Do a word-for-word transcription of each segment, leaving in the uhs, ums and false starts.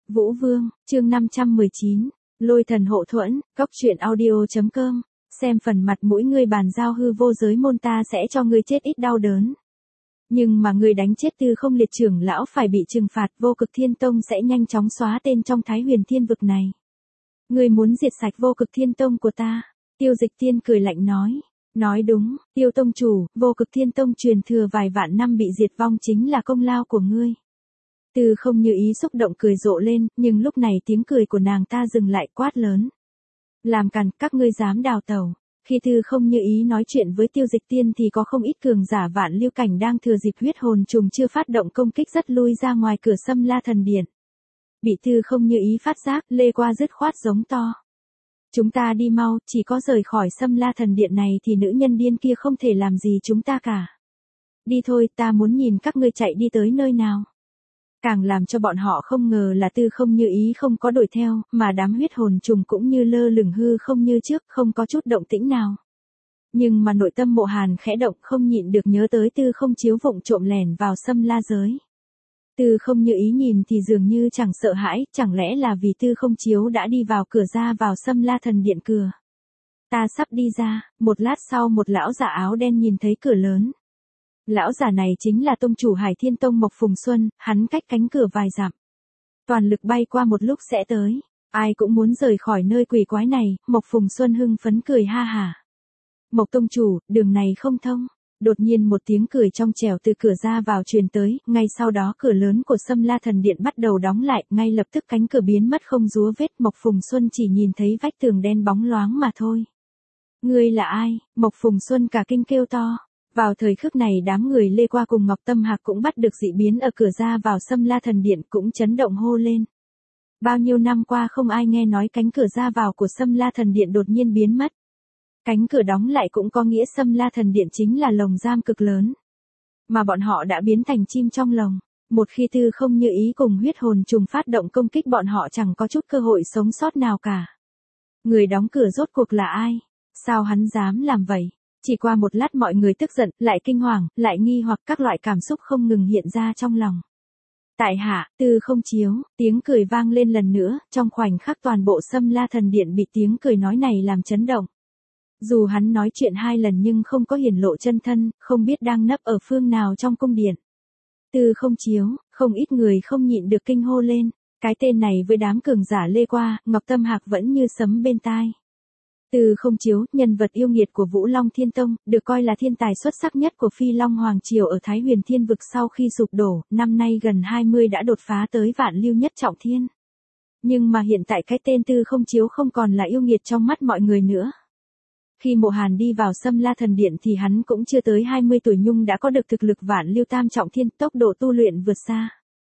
Vũ Vương, chương năm trăm mười chín, Lôi thần hộ thuẫn, cóc truyện audio.com, xem phần mặt mũi ngươi bàn giao hư vô giới môn ta sẽ cho ngươi chết ít đau đớn. Nhưng mà ngươi đánh chết Tư Không liệt trưởng lão phải bị trừng phạt, Vô Cực Thiên Tông sẽ nhanh chóng xóa tên trong Thái Huyền Thiên vực này. Ngươi muốn diệt sạch Vô Cực Thiên Tông của ta? Tiêu Dịch Tiên cười lạnh nói. Nói đúng, Tiêu Tông chủ, Vô Cực Thiên Tông truyền thừa vài vạn năm bị diệt vong chính là công lao của ngươi. Tư Không Như Ý xúc động cười rộ lên, nhưng lúc này tiếng cười của nàng ta dừng lại, quát lớn. Làm càn, các ngươi dám đào tẩu. Khi Tư Không Như Ý nói chuyện với Tiêu Dịch Tiên thì có không ít cường giả Vạn Lưu cảnh đang thừa dịp huyết hồn trùng chưa phát động công kích rất lui ra ngoài cửa Sâm La Thần Điện. Bị Tư Không Như Ý phát giác, lê qua dứt khoát giống to. Chúng ta đi mau, chỉ có rời khỏi Sâm La Thần Điện này thì nữ nhân điên kia không thể làm gì chúng ta cả. Đi thôi, ta muốn nhìn các ngươi chạy đi tới nơi nào. Càng làm cho bọn họ không ngờ là Tư Không Như Ý không có đuổi theo, mà đám huyết hồn trùng cũng như lơ lửng hư không như trước, không có chút động tĩnh nào. Nhưng mà nội tâm Mộ Hàn khẽ động, không nhịn được nhớ tới Tư Không Chiếu vụng trộm lẻn vào Sâm La giới. Tư Không Như Ý nhìn thì dường như chẳng sợ hãi, chẳng lẽ là vì Tư Không Chiếu đã đi vào cửa ra vào Sâm La Thần Điện cửa. Ta sắp đi ra, một lát sau một lão giả áo đen nhìn thấy cửa lớn. Lão giả này chính là tông chủ Hải Thiên Tông Mộc Phùng Xuân, hắn cách cánh cửa vài dặm. Toàn lực bay qua một lúc sẽ tới. Ai cũng muốn rời khỏi nơi quỷ quái này, Mộc Phùng Xuân hưng phấn cười ha hả. Mộc tông chủ, đường này không thông. Đột nhiên một tiếng cười trong trẻo từ cửa ra vào truyền tới, ngay sau đó cửa lớn của Sâm La Thần Điện bắt đầu đóng lại, ngay lập tức cánh cửa biến mất không dúa vết, Mộc Phùng Xuân chỉ nhìn thấy vách tường đen bóng loáng mà thôi. Ngươi là ai? Mộc Phùng Xuân cả kinh kêu to. Vào thời khắc này đám người Lê Qua cùng Ngọc Tâm Hạc cũng bắt được dị biến ở cửa ra vào Sâm La Thần Điện, cũng chấn động hô lên. Bao nhiêu năm qua không ai nghe nói cánh cửa ra vào của Sâm La Thần Điện đột nhiên biến mất. Cánh cửa đóng lại cũng có nghĩa Sâm La Thần Điện chính là lồng giam cực lớn. Mà bọn họ đã biến thành chim trong lồng. Một khi Tư Không Như Ý cùng huyết hồn trùng phát động công kích bọn họ chẳng có chút cơ hội sống sót nào cả. Người đóng cửa rốt cuộc là ai? Sao hắn dám làm vậy? Chỉ qua một lát mọi người tức giận, lại kinh hoàng, lại nghi hoặc các loại cảm xúc không ngừng hiện ra trong lòng. Tại hạ, Tư Không Chiếu, tiếng cười vang lên lần nữa, trong khoảnh khắc toàn bộ Sâm La Thần Điện bị tiếng cười nói này làm chấn động. Dù hắn nói chuyện hai lần nhưng không có hiển lộ chân thân, không biết đang nấp ở phương nào trong cung điện. Tư Không Chiếu, không ít người không nhịn được kinh hô lên, cái tên này với đám cường giả Lê Qua, Ngọc Tâm Hạc vẫn như sấm bên tai. Tư Không Chiếu, nhân vật yêu nghiệt của Vũ Long Thiên Tông, được coi là thiên tài xuất sắc nhất của Phi Long Hoàng Triều ở Thái Huyền Thiên vực sau khi sụp đổ, năm nay gần hai mươi đã đột phá tới vạn lưu nhất trọng thiên. Nhưng mà hiện tại cái tên Tư Không Chiếu không còn là yêu nghiệt trong mắt mọi người nữa. Khi Mộ Hàn đi vào Sâm La Thần Điện thì hắn cũng chưa tới hai mươi tuổi nhưng đã có được thực lực vạn lưu tam trọng thiên, tốc độ tu luyện vượt xa.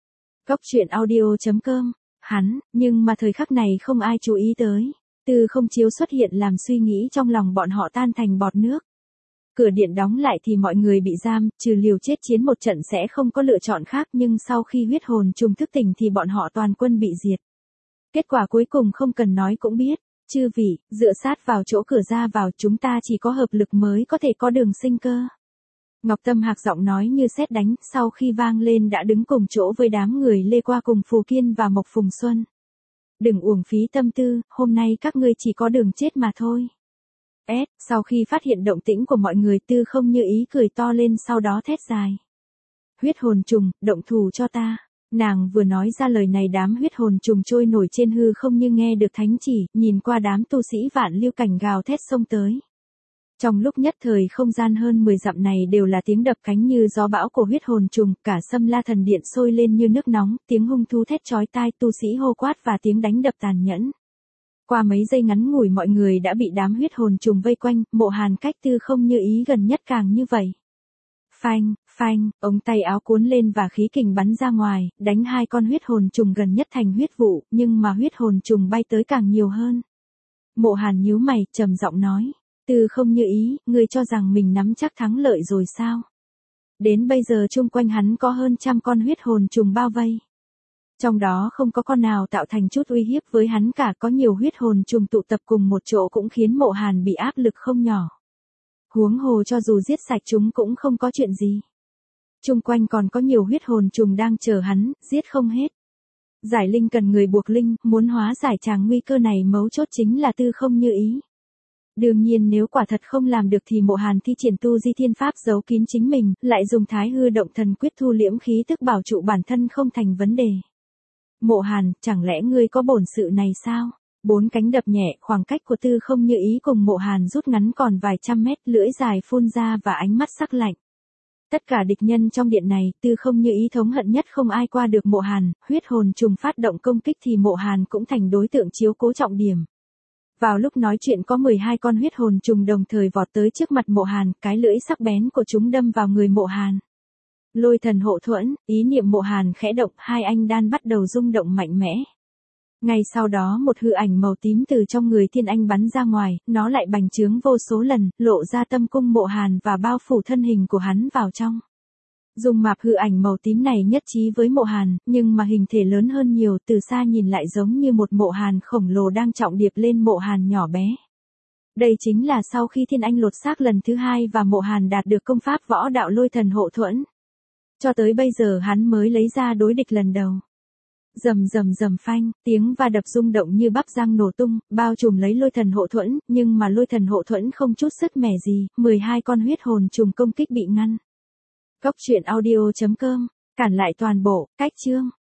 Cóc truyện audio.com, hắn, nhưng mà thời khắc này không ai chú ý tới. Tư Không Chiếu xuất hiện làm suy nghĩ trong lòng bọn họ tan thành bọt nước. Cửa điện đóng lại thì mọi người bị giam, trừ liều chết chiến một trận sẽ không có lựa chọn khác, nhưng sau khi huyết hồn trùng thức tỉnh thì bọn họ toàn quân bị diệt. Kết quả cuối cùng không cần nói cũng biết, chư vị, dựa sát vào chỗ cửa ra vào chúng ta chỉ có hợp lực mới có thể có đường sinh cơ. Ngọc Tâm Hạc giọng nói như sét đánh, sau khi vang lên đã đứng cùng chỗ với đám người Lê Qua cùng Phù Kiên và Mộc Phùng Xuân. Đừng uổng phí tâm tư, hôm nay các ngươi chỉ có đường chết mà thôi. S, sau khi phát hiện động tĩnh của mọi người Tư Không Như Ý cười to lên sau đó thét dài. Huyết hồn trùng, động thủ cho ta. Nàng vừa nói ra lời này đám huyết hồn trùng trôi nổi trên hư không như nghe được thánh chỉ, nhìn qua đám tu sĩ vạn lưu cảnh gào thét xông tới. Trong lúc nhất thời không gian hơn mười dặm này đều là tiếng đập cánh như gió bão của huyết hồn trùng, cả Sâm La Thần Điện sôi lên như nước nóng, tiếng hung thú thét chói tai, tu sĩ hô quát và tiếng đánh đập tàn nhẫn. Qua mấy giây ngắn ngủi mọi người đã bị đám huyết hồn trùng vây quanh, Mộ Hàn cách Tư Không Như Ý gần nhất càng như vậy. Phanh, phanh, ống tay áo cuốn lên và khí kình bắn ra ngoài, đánh hai con huyết hồn trùng gần nhất thành huyết vụ, nhưng mà huyết hồn trùng bay tới càng nhiều hơn. Mộ Hàn nhíu mày, trầm giọng nói. Tư Không Như Ý, ngươi cho rằng mình nắm chắc thắng lợi rồi sao? Đến bây giờ chung quanh hắn có hơn trăm con huyết hồn trùng bao vây. Trong đó không có con nào tạo thành chút uy hiếp với hắn cả, có nhiều huyết hồn trùng tụ tập cùng một chỗ cũng khiến Mộ Hàn bị áp lực không nhỏ. Huống hồ cho dù giết sạch chúng cũng không có chuyện gì. Chung quanh còn có nhiều huyết hồn trùng đang chờ hắn, giết không hết. Giải linh cần người buộc linh, muốn hóa giải tràng nguy cơ này mấu chốt chính là tư không như ý. Đương nhiên nếu quả thật không làm được thì Mộ Hàn thi triển tu di thiên pháp giấu kín chính mình, lại dùng thái hư động thần quyết thu liễm khí tức bảo trụ bản thân không thành vấn đề. Mộ Hàn, chẳng lẽ ngươi có bổn sự này sao? Bốn cánh đập nhẹ, khoảng cách của tư không như ý cùng Mộ Hàn rút ngắn còn vài trăm mét, lưỡi dài phun ra và ánh mắt sắc lạnh. Tất cả địch nhân trong điện này, tư không như ý thống hận nhất không ai qua được Mộ Hàn, huyết hồn trùng phát động công kích thì Mộ Hàn cũng thành đối tượng chiếu cố trọng điểm. Vào lúc nói chuyện có mười hai con huyết hồn trùng đồng thời vọt tới trước mặt Mộ Hàn, cái lưỡi sắc bén của chúng đâm vào người Mộ Hàn. Lôi thần hộ thuẫn, ý niệm Mộ Hàn khẽ động, hai anh đan bắt đầu rung động mạnh mẽ. Ngay sau đó một hư ảnh màu tím từ trong người thiên anh bắn ra ngoài, nó lại bành trướng vô số lần, lộ ra tâm cung Mộ Hàn và bao phủ thân hình của hắn vào trong. Dung mạp hư ảnh màu tím này nhất trí với Mộ Hàn, nhưng mà hình thể lớn hơn nhiều, từ xa nhìn lại giống như một Mộ Hàn khổng lồ đang trọng điệp lên Mộ Hàn nhỏ bé. Đây chính là sau khi thiên anh lột xác lần thứ hai và Mộ Hàn đạt được công pháp võ đạo lôi thần hộ thuẫn. Cho tới bây giờ hắn mới lấy ra đối địch lần đầu. Rầm rầm rầm phanh, tiếng va đập rung động như bắp rang nổ tung, bao trùm lấy lôi thần hộ thuẫn, nhưng mà lôi thần hộ thuẫn không chút sức mẻ gì, mười hai con huyết hồn trùng công kích bị ngăn. Cốc truyện audio chấm com, cản lại toàn bộ, cách chương.